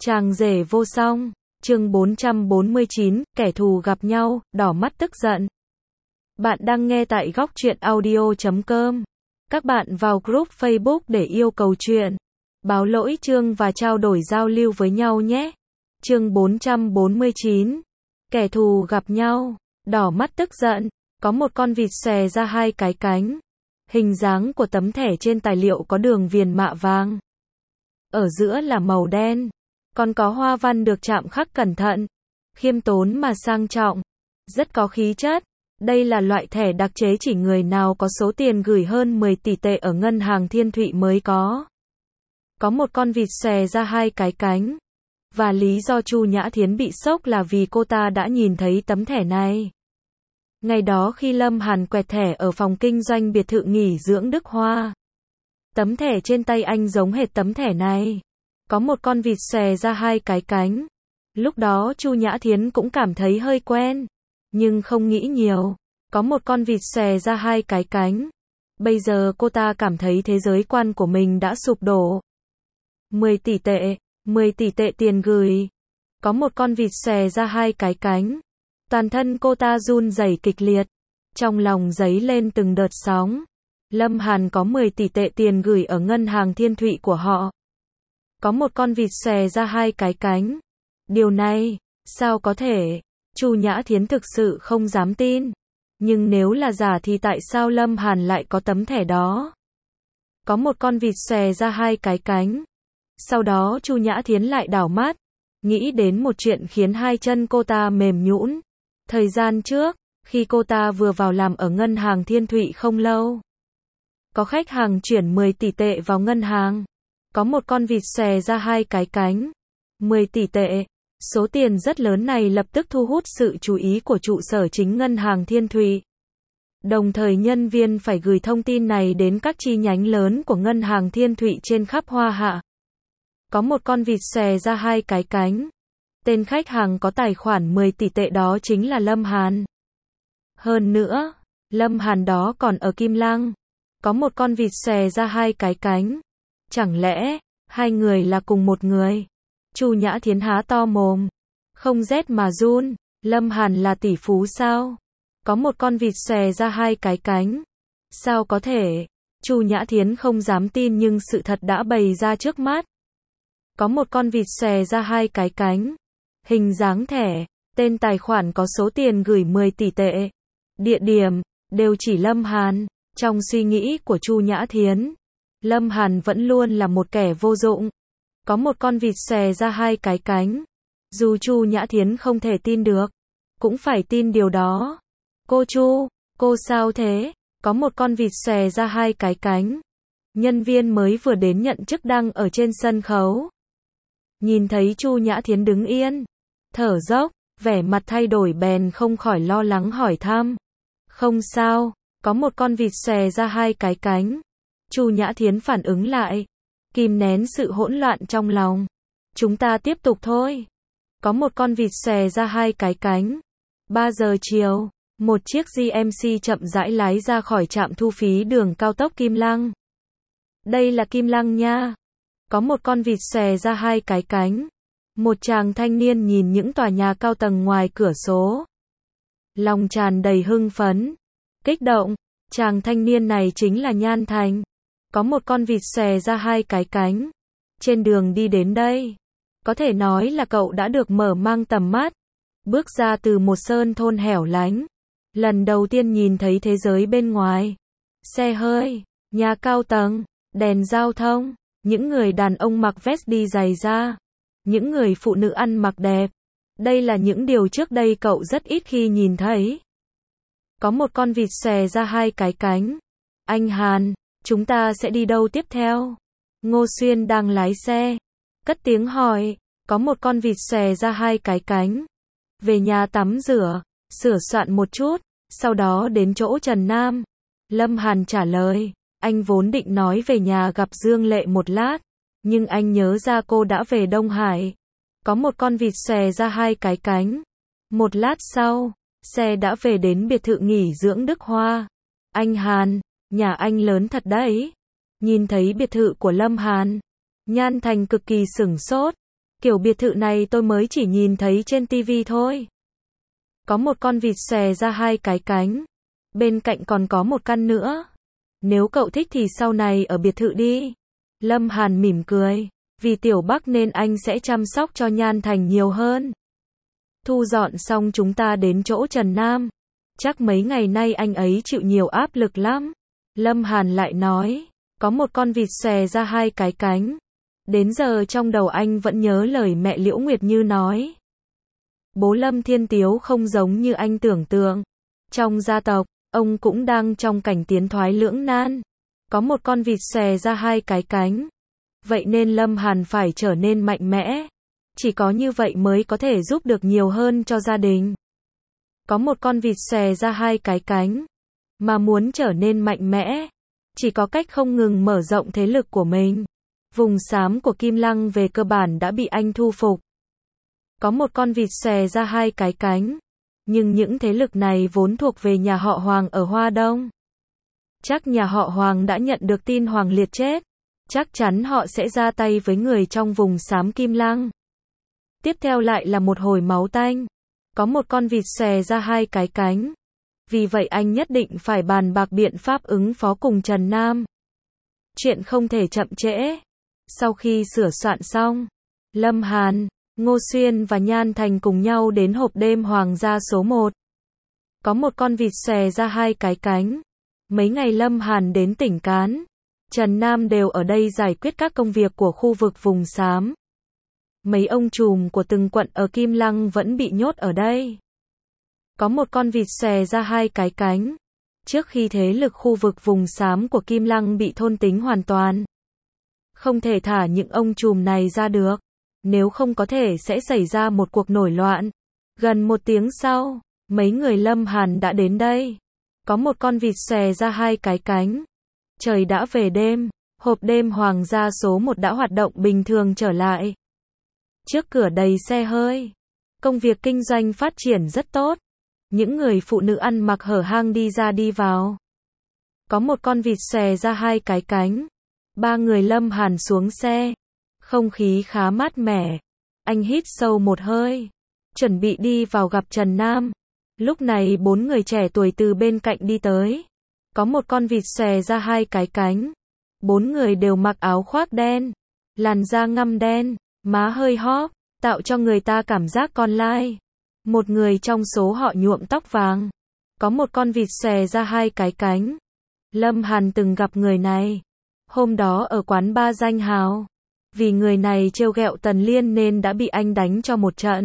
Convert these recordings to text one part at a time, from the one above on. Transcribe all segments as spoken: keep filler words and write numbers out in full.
Chàng rể vô song, chương bốn trăm bốn mươi chín, kẻ thù gặp nhau, đỏ mắt tức giận. Bạn đang nghe tại góc truyện audio chấm com. Các bạn vào group Facebook để yêu cầu chuyện, báo lỗi chương và trao đổi giao lưu với nhau nhé. Chương bốn trăm bốn mươi chín, kẻ thù gặp nhau, đỏ mắt tức giận. Có một con vịt xòe ra hai cái cánh. Hình dáng của tấm thẻ trên tài liệu có đường viền mạ vàng. Ở giữa là màu đen. Còn có hoa văn được chạm khắc cẩn thận, khiêm tốn mà sang trọng, rất có khí chất. Đây là loại thẻ đặc chế chỉ người nào có số tiền gửi hơn mười tỷ tệ ở ngân hàng Thiên Thụy mới có. Có một con vịt xòe ra hai cái cánh. Và lý do Chu Nhã Thiến bị sốc là vì cô ta đã nhìn thấy tấm thẻ này. Ngày đó khi Lâm Hàn quẹt thẻ ở phòng kinh doanh biệt thự nghỉ dưỡng Đức Hoa. Tấm thẻ trên tay anh giống hệt tấm thẻ này. Có một con vịt xòe ra hai cái cánh. Lúc đó Chu Nhã Thiến cũng cảm thấy hơi quen, nhưng không nghĩ nhiều. Có một con vịt xòe ra hai cái cánh. Bây giờ cô ta cảm thấy thế giới quan của mình đã sụp đổ. mười tỷ tệ, mười tỷ tệ tiền gửi. Có một con vịt xòe ra hai cái cánh. Toàn thân cô ta run rẩy kịch liệt. Trong lòng dấy lên từng đợt sóng. Lâm Hàn có mười tỷ tệ tiền gửi ở ngân hàng Thiên Thụy của họ. Có một con vịt xòe ra hai cái cánh. Điều này, sao có thể? Chu Nhã Thiến thực sự không dám tin. Nhưng nếu là giả thì tại sao Lâm Hàn lại có tấm thẻ đó? Có một con vịt xòe ra hai cái cánh. Sau đó Chu Nhã Thiến lại đảo mắt, nghĩ đến một chuyện khiến hai chân cô ta mềm nhũn. Thời gian trước, khi cô ta vừa vào làm ở ngân hàng Thiên Thụy không lâu, có khách hàng chuyển mười tỷ tệ vào ngân hàng. Có một con vịt xòe ra hai cái cánh. mười tỷ tệ. Số tiền rất lớn này lập tức thu hút sự chú ý của trụ sở chính ngân hàng Thiên Thụy. Đồng thời nhân viên phải gửi thông tin này đến các chi nhánh lớn của ngân hàng Thiên Thụy trên khắp Hoa Hạ. Có một con vịt xòe ra hai cái cánh. Tên khách hàng có tài khoản mười tỷ tệ đó chính là Lâm Hàn. Hơn nữa, Lâm Hàn đó còn ở Kim Lăng. Có một con vịt xòe ra hai cái cánh. Chẳng lẽ, hai người là cùng một người? Chu Nhã Thiến há to mồm. Không rét mà run. Lâm Hàn là tỷ phú sao? Có một con vịt xòe ra hai cái cánh. Sao có thể? Chu Nhã Thiến không dám tin nhưng sự thật đã bày ra trước mắt. Có một con vịt xòe ra hai cái cánh. Hình dáng thẻ, tên tài khoản có số tiền gửi mười tỷ tệ. Địa điểm, đều chỉ Lâm Hàn. Trong suy nghĩ của Chu Nhã Thiến, Lâm Hàn vẫn luôn là một kẻ vô dụng. Có một con vịt xòe ra hai cái cánh. Dù Chu Nhã Thiến không thể tin được, cũng phải tin điều đó. Cô Chu, cô sao thế? Có một con vịt xòe ra hai cái cánh. Nhân viên mới vừa đến nhận chức đang ở trên sân khấu. Nhìn thấy Chu Nhã Thiến đứng yên, thở dốc, vẻ mặt thay đổi bèn không khỏi lo lắng hỏi thăm. Không sao, có một con vịt xòe ra hai cái cánh. Chu Nhã Thiến phản ứng lại, kìm nén sự hỗn loạn trong lòng. Chúng ta tiếp tục thôi. Có một con vịt xòe ra hai cái cánh. ba giờ chiều, một chiếc giê em xê chậm rãi lái ra khỏi trạm thu phí đường cao tốc Kim Lăng. Đây là Kim Lăng nha. Có một con vịt xòe ra hai cái cánh. Một chàng thanh niên nhìn những tòa nhà cao tầng ngoài cửa sổ. Lòng tràn đầy hưng phấn, kích động. Chàng thanh niên này chính là Nhan Thành. Có một con vịt xòe ra hai cái cánh. Trên đường đi đến đây, có thể nói là cậu đã được mở mang tầm mắt. Bước ra từ một sơn thôn hẻo lánh. Lần đầu tiên nhìn thấy thế giới bên ngoài. Xe hơi, nhà cao tầng, đèn giao thông, những người đàn ông mặc vest đi giày da, những người phụ nữ ăn mặc đẹp. Đây là những điều trước đây cậu rất ít khi nhìn thấy. Có một con vịt xòe ra hai cái cánh. Anh Hàn, chúng ta sẽ đi đâu tiếp theo? Ngô Xuyên đang lái xe, cất tiếng hỏi. Có một con vịt xòe ra hai cái cánh. Về nhà tắm rửa, sửa soạn một chút, sau đó đến chỗ Trần Nam. Lâm Hàn trả lời, anh vốn định nói về nhà gặp Dương Lệ một lát, nhưng anh nhớ ra cô đã về Đông Hải. Có một con vịt xòe ra hai cái cánh. Một lát sau, xe đã về đến biệt thự nghỉ dưỡng Đức Hoa. Anh Hàn, nhà anh lớn thật đấy. Nhìn thấy biệt thự của Lâm Hàn, Nhan Thành cực kỳ sửng sốt. Kiểu biệt thự này tôi mới chỉ nhìn thấy trên tivi thôi. Có một con vịt xòe ra hai cái cánh. Bên cạnh còn có một căn nữa. Nếu cậu thích thì sau này ở biệt thự đi. Lâm Hàn mỉm cười. Vì Tiểu Bắc nên anh sẽ chăm sóc cho Nhan Thành nhiều hơn. Thu dọn xong chúng ta đến chỗ Trần Nam. Chắc mấy ngày nay anh ấy chịu nhiều áp lực lắm. Lâm Hàn lại nói. Có một con vịt xòe ra hai cái cánh. Đến giờ trong đầu anh vẫn nhớ lời mẹ Liễu Nguyệt Như nói. Bố Lâm Thiên Tiếu không giống như anh tưởng tượng. Trong gia tộc, ông cũng đang trong cảnh tiến thoái lưỡng nan. Có một con vịt xòe ra hai cái cánh. Vậy nên Lâm Hàn phải trở nên mạnh mẽ. Chỉ có như vậy mới có thể giúp được nhiều hơn cho gia đình. Có một con vịt xòe ra hai cái cánh. Mà muốn trở nên mạnh mẽ, chỉ có cách không ngừng mở rộng thế lực của mình. Vùng xám của Kim Lăng về cơ bản đã bị anh thu phục. Có một con vịt xòe ra hai cái cánh. Nhưng những thế lực này vốn thuộc về nhà họ Hoàng ở Hoa Đông. Chắc nhà họ Hoàng đã nhận được tin Hoàng Liệt chết. Chắc chắn họ sẽ ra tay với người trong vùng xám Kim Lăng. Tiếp theo lại là một hồi máu tanh. Có một con vịt xòe ra hai cái cánh. Vì vậy anh nhất định phải bàn bạc biện pháp ứng phó cùng Trần Nam. Chuyện không thể chậm trễ. Sau khi sửa soạn xong, Lâm Hàn, Ngô Xuyên và Nhan Thành cùng nhau đến hộp đêm Hoàng gia số một. Có một con vịt xòe ra hai cái cánh. Mấy ngày Lâm Hàn đến tỉnh Cán, Trần Nam đều ở đây giải quyết các công việc của khu vực vùng xám. Mấy ông trùm của từng quận ở Kim Lăng vẫn bị nhốt ở đây. Có một con vịt xòe ra hai cái cánh. Trước khi thế lực khu vực vùng xám của Kim Lăng bị thôn tính hoàn toàn, không thể thả những ông trùm này ra được. Nếu không có thể sẽ xảy ra một cuộc nổi loạn. Gần một tiếng sau, mấy người Lâm Hàn đã đến đây. Có một con vịt xòe ra hai cái cánh. Trời đã về đêm, hộp đêm Hoàng gia số một đã hoạt động bình thường trở lại. Trước cửa đầy xe hơi. Công việc kinh doanh phát triển rất tốt. Những người phụ nữ ăn mặc hở hang đi ra đi vào. Có một con vịt xòe ra hai cái cánh. Ba người Lâm Hàn xuống xe. Không khí khá mát mẻ. Anh hít sâu một hơi. Chuẩn bị đi vào gặp Trần Nam. Lúc này bốn người trẻ tuổi từ bên cạnh đi tới. Có một con vịt xòe ra hai cái cánh. Bốn người đều mặc áo khoác đen. Làn da ngăm đen. Má hơi hóp. Tạo cho người ta cảm giác con lai. Một người trong số họ nhuộm tóc vàng. Có một con vịt xòe ra hai cái cánh. Lâm Hàn từng gặp người này. Hôm đó ở quán ba danh hào. Vì người này trêu ghẹo Tần Liên nên đã bị anh đánh cho một trận.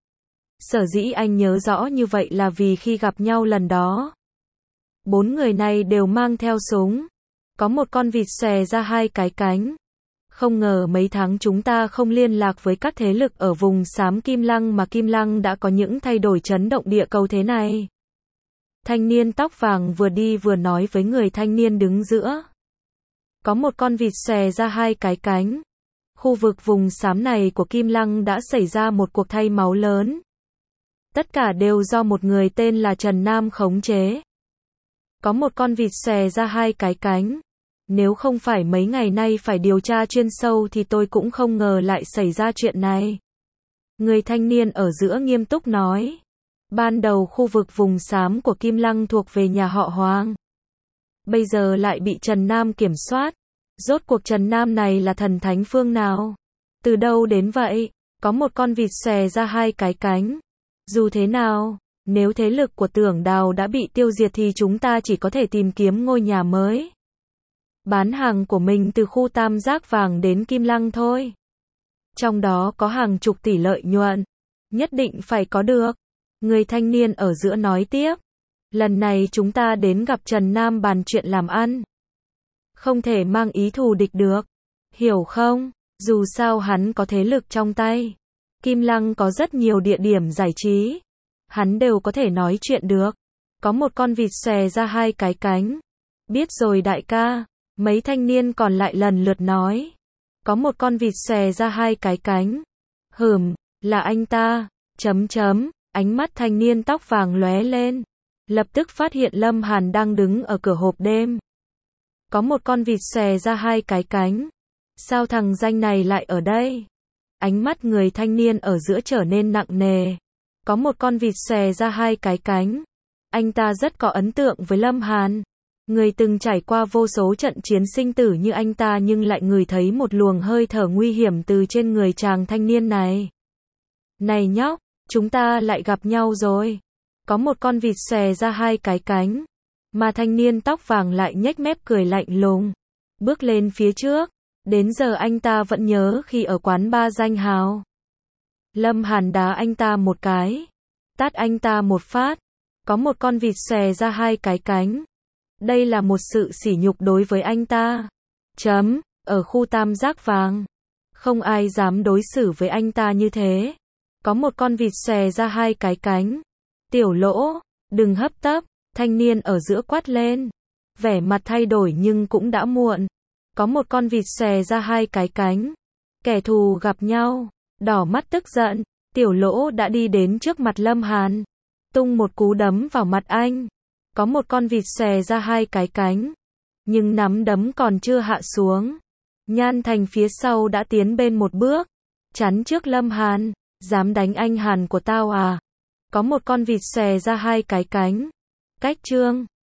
Sở dĩ anh nhớ rõ như vậy là vì khi gặp nhau lần đó, bốn người này đều mang theo súng. Có một con vịt xòe ra hai cái cánh. Không ngờ mấy tháng chúng ta không liên lạc với các thế lực ở vùng xám Kim Lăng mà Kim Lăng đã có những thay đổi chấn động địa cầu thế này. Thanh niên tóc vàng vừa đi vừa nói với người thanh niên đứng giữa. Có một con vịt xòe ra hai cái cánh. Khu vực vùng xám này của Kim Lăng đã xảy ra một cuộc thay máu lớn. Tất cả đều do một người tên là Trần Nam khống chế. Có một con vịt xòe ra hai cái cánh. Nếu không phải mấy ngày nay phải điều tra chuyên sâu thì tôi cũng không ngờ lại xảy ra chuyện này. Người thanh niên ở giữa nghiêm túc nói. Ban đầu khu vực vùng xám của Kim Lăng thuộc về nhà họ Hoàng. Bây giờ lại bị Trần Nam kiểm soát. Rốt cuộc Trần Nam này là thần thánh phương nào? Từ đâu đến vậy? Có một con vịt xòe ra hai cái cánh. Dù thế nào, nếu thế lực của Tưởng Đào đã bị tiêu diệt thì chúng ta chỉ có thể tìm kiếm ngôi nhà mới. Bán hàng của mình từ khu Tam Giác Vàng đến Kim Lăng thôi. Trong đó có hàng chục tỷ lợi nhuận. Nhất định phải có được. Người thanh niên ở giữa nói tiếp. Lần này chúng ta đến gặp Trần Nam bàn chuyện làm ăn. Không thể mang ý thù địch được. Hiểu không? Dù sao hắn có thế lực trong tay. Kim Lăng có rất nhiều địa điểm giải trí. Hắn đều có thể nói chuyện được. Có một con vịt xòe ra hai cái cánh. Biết rồi đại ca. Mấy thanh niên còn lại lần lượt nói. Có một con vịt xòe ra hai cái cánh. Hừm, là anh ta. Chấm chấm, ánh mắt thanh niên tóc vàng lóe lên. Lập tức phát hiện Lâm Hàn đang đứng ở cửa hộp đêm. Có một con vịt xòe ra hai cái cánh. Sao thằng danh này lại ở đây? Ánh mắt người thanh niên ở giữa trở nên nặng nề. Có một con vịt xòe ra hai cái cánh. Anh ta rất có ấn tượng với Lâm Hàn. Người từng trải qua vô số trận chiến sinh tử như anh ta nhưng lại ngửi thấy một luồng hơi thở nguy hiểm từ trên người chàng thanh niên này. Này nhóc, chúng ta lại gặp nhau rồi. Có một con vịt xòe ra hai cái cánh. Mà thanh niên tóc vàng lại nhếch mép cười lạnh lùng. Bước lên phía trước. Đến giờ anh ta vẫn nhớ khi ở quán bar danh hào. Lâm Hàn đá anh ta một cái. Tát anh ta một phát. Có một con vịt xòe ra hai cái cánh. Đây là một sự sỉ nhục đối với anh ta. Chấm, ở khu tam giác vàng. Không ai dám đối xử với anh ta như thế. Có một con vịt xòe ra hai cái cánh. Tiểu Lỗ, đừng hấp tấp, thanh niên ở giữa quát lên. Vẻ mặt thay đổi nhưng cũng đã muộn. Có một con vịt xòe ra hai cái cánh. Kẻ thù gặp nhau, đỏ mắt tức giận. Tiểu Lỗ đã đi đến trước mặt Lâm Hàn. Tung một cú đấm vào mặt anh. Có một con vịt xòe ra hai cái cánh. Nhưng nắm đấm còn chưa hạ xuống. Nhan Thành phía sau đã tiến bên một bước. Chắn trước Lâm Hàn. Dám đánh anh Hàn của tao à? Có một con vịt xòe ra hai cái cánh. Cách trương.